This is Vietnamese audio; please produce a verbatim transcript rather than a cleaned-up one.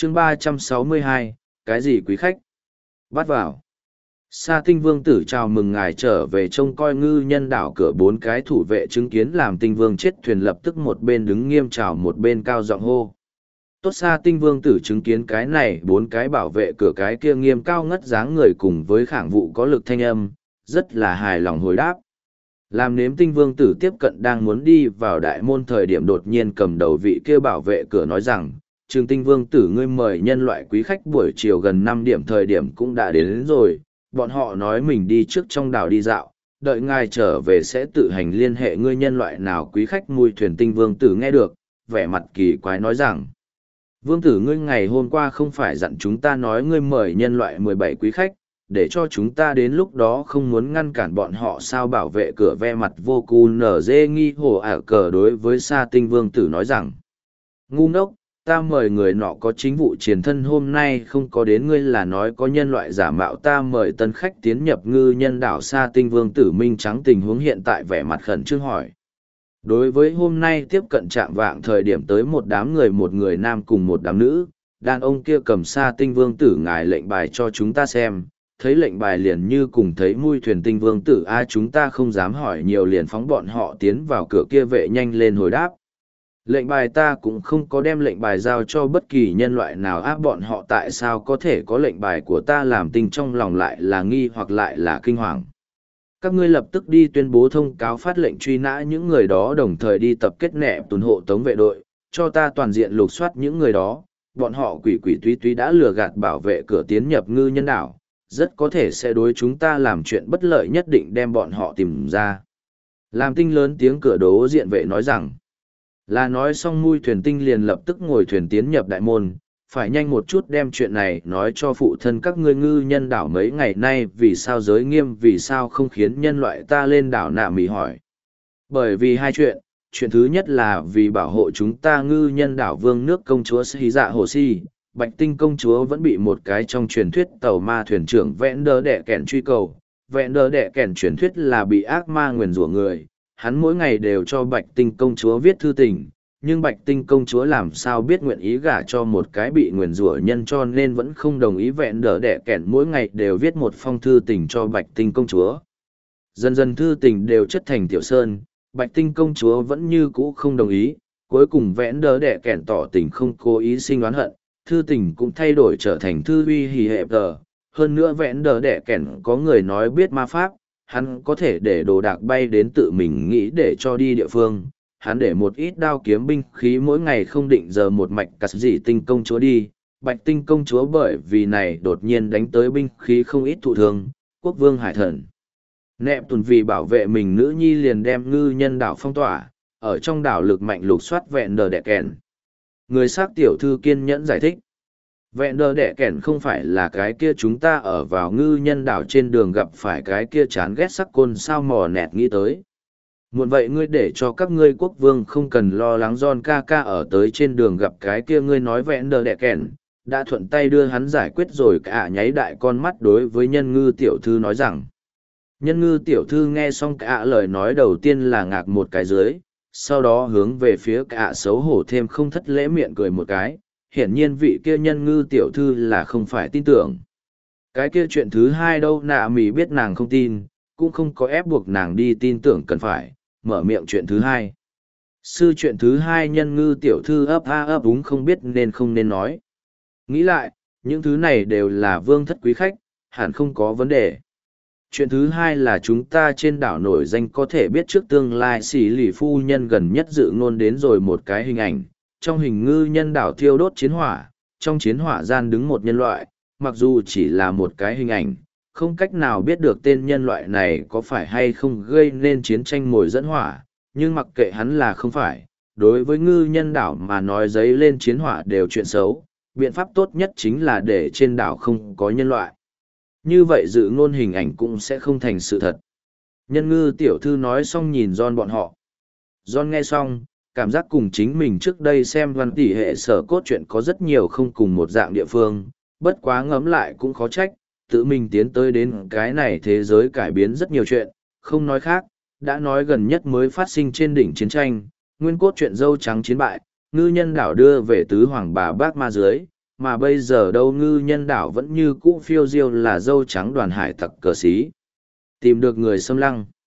chương ba trăm sáu mươi hai, cái gì quý khách? Bắt vào. Sa tinh vương tử chào mừng ngài trở về trông coi ngư nhân đảo cửa bốn cái thủ vệ chứng kiến làm tinh vương chết thuyền lập tức một bên đứng nghiêm chào một bên cao giọng hô. Tốt Sa tinh vương tử chứng kiến cái này bốn cái bảo vệ cửa cái kia nghiêm cao ngất dáng người cùng với khảng vụ có lực thanh âm, rất là hài lòng hồi đáp. Làm nếm tinh vương tử tiếp cận đang muốn đi vào đại môn thời điểm đột nhiên cầm đầu vị kia bảo vệ cửa nói rằng, trường tinh vương tử ngươi mời nhân loại quý khách buổi chiều gần năm điểm thời điểm cũng đã đến, đến rồi, bọn họ nói mình đi trước trong đảo đi dạo, đợi ngài trở về sẽ tự hành liên hệ ngươi nhân loại nào quý khách. Mùi thuyền tinh vương tử nghe được, vẻ mặt kỳ quái nói rằng, vương tử ngươi ngày hôm qua không phải dặn chúng ta nói ngươi mời nhân loại mười bảy quý khách, để cho chúng ta đến lúc đó không muốn ngăn cản bọn họ sao? Bảo vệ cửa ve mặt vô cù nở dê nghi hồ ả cờ đối với Sa tinh vương tử nói rằng, ngu ngốc, ta mời người nọ có chính vụ triền thân hôm nay không có đến, ngươi là nói có nhân loại giả mạo ta mời tân khách tiến nhập ngư nhân đảo. Sa tinh vương tử minh trắng tình huống hiện tại vẻ mặt khẩn trương hỏi. Đối với hôm nay tiếp cận trạm vạng thời điểm tới một đám người, một người nam cùng một đám nữ, đàn ông kia cầm Sa tinh vương tử ngài lệnh bài cho chúng ta xem, thấy lệnh bài liền như cùng thấy mui thuyền tinh vương tử a chúng ta không dám hỏi nhiều liền phóng bọn họ tiến vào cửa kia. Vệ nhanh lên hồi đáp. Lệnh bài ta cũng không có đem lệnh bài giao cho bất kỳ nhân loại nào áp bọn họ tại sao có thể có lệnh bài của ta? Làm tinh trong lòng lại là nghi hoặc lại là kinh hoàng. Các ngươi lập tức đi tuyên bố thông cáo phát lệnh truy nã những người đó, đồng thời đi tập kết nẹp tuần hộ tống vệ đội, cho ta toàn diện lục soát những người đó. Bọn họ quỷ quỷ túy túy đã lừa gạt bảo vệ cửa tiến nhập ngư nhân đảo, rất có thể sẽ đối chúng ta làm chuyện bất lợi, nhất định đem bọn họ tìm ra. Làm tinh lớn tiếng cửa đố diện vệ nói rằng, là nói xong mui thuyền tinh liền lập tức ngồi thuyền tiến nhập đại môn, phải nhanh một chút đem chuyện này nói cho phụ thân các ngươi. Ngư nhân đảo mấy ngày nay vì sao giới nghiêm, vì sao không khiến nhân loại ta lên đảo? Nạ mỉ hỏi. Bởi vì hai chuyện, chuyện thứ nhất là vì bảo hộ chúng ta ngư nhân đảo vương nước công chúa Sĩ Dạ Hồ Si, Bạch Tinh công chúa vẫn bị một cái trong truyền thuyết tàu ma thuyền trưởng vẽn đỡ đẻ kẻn truy cầu. Vẽn đỡ đẻ kẻn truyền thuyết là bị ác ma nguyền rủa người, hắn mỗi ngày đều cho Bạch Tinh công chúa viết thư tình, nhưng Bạch Tinh công chúa làm sao biết nguyện ý gả cho một cái bị nguyền rủa nhân, cho nên vẫn không đồng ý. Vẹn đỡ đẻ kẻn mỗi ngày đều viết một phong thư tình cho Bạch Tinh công chúa. Dần dần thư tình đều chất thành tiểu sơn, Bạch Tinh công chúa vẫn như cũ không đồng ý, cuối cùng vẽn đỡ đẻ kẻn tỏ tình không cố ý sinh oán hận, thư tình cũng thay đổi trở thành thư uy hì hẹp tờ. Hơn nữa vẽn đỡ đẻ kẻn có người nói biết ma pháp, hắn có thể để đồ đạc bay đến tự mình nghĩ để cho đi địa phương. Hắn để một ít đao kiếm binh khí mỗi ngày không định giờ một mạch cắt dị tinh công chúa đi. Bạch Tinh công chúa bởi vì này đột nhiên đánh tới binh khí không ít thụ thương. Quốc vương hải thần nẹp tuần vì bảo vệ mình nữ nhi liền đem ngư nhân đảo phong tỏa, ở trong đảo lực mạnh lục soát vẹn đờ đẻ kèn. Người xác tiểu thư kiên nhẫn giải thích. Vẹn đờ đẻ kèn không phải là cái kia chúng ta ở vào ngư nhân đảo trên đường gặp phải cái kia chán ghét sắc côn sao? Mò nẹt nghĩ tới. Muộn vậy ngươi để cho các ngươi quốc vương không cần lo lắng John ca ca ở tới trên đường gặp cái kia ngươi nói vẽn đờ đẻ kèn, đã thuận tay đưa hắn giải quyết rồi. Cả nháy đại con mắt đối với nhân ngư tiểu thư nói rằng. Nhân ngư tiểu thư nghe xong cả lời nói đầu tiên là ngạc một cái dưới, sau đó hướng về phía cả xấu hổ thêm không thất lễ miệng cười một cái, hiển nhiên vị kia nhân ngư tiểu thư là không phải tin tưởng. Cái kia chuyện thứ hai đâu? Nạ mỉ biết nàng không tin, cũng không có ép buộc nàng đi tin tưởng cần phải, mở miệng chuyện thứ hai. Sư chuyện thứ hai nhân ngư tiểu thư ấp a ấp úng không biết nên không nên nói. Nghĩ lại, những thứ này đều là vương thất quý khách, hẳn không có vấn đề. Chuyện thứ hai là chúng ta trên đảo nổi danh có thể biết trước tương lai xỉ lì phu nhân gần nhất dự ngôn đến rồi một cái hình ảnh. Trong hình ngư nhân đảo thiêu đốt chiến hỏa, trong chiến hỏa gian đứng một nhân loại, mặc dù chỉ là một cái hình ảnh, không cách nào biết được tên nhân loại này có phải hay không gây nên chiến tranh mồi dẫn hỏa, nhưng mặc kệ hắn là không phải, đối với ngư nhân đảo mà nói giấy lên chiến hỏa đều chuyện xấu, biện pháp tốt nhất chính là để trên đảo không có nhân loại. Như vậy dự ngôn hình ảnh cũng sẽ không thành sự thật. Nhân ngư tiểu thư nói xong nhìn John bọn họ. John nghe xong, cảm giác cùng chính mình trước đây xem văn tỷ hệ sở cốt truyện có rất nhiều không cùng một dạng địa phương, bất quá ngẫm lại cũng khó trách, tự mình tiến tới đến cái này thế giới cải biến rất nhiều chuyện, không nói khác, đã nói gần nhất mới phát sinh trên đỉnh chiến tranh, nguyên cốt truyện dâu trắng chiến bại, ngư nhân đảo đưa về tứ hoàng bà bác ma dưới, mà bây giờ đâu ngư nhân đảo vẫn như cũ phiêu diêu là dâu trắng đoàn hải tặc cờ xí. Tìm được người xâm lăng.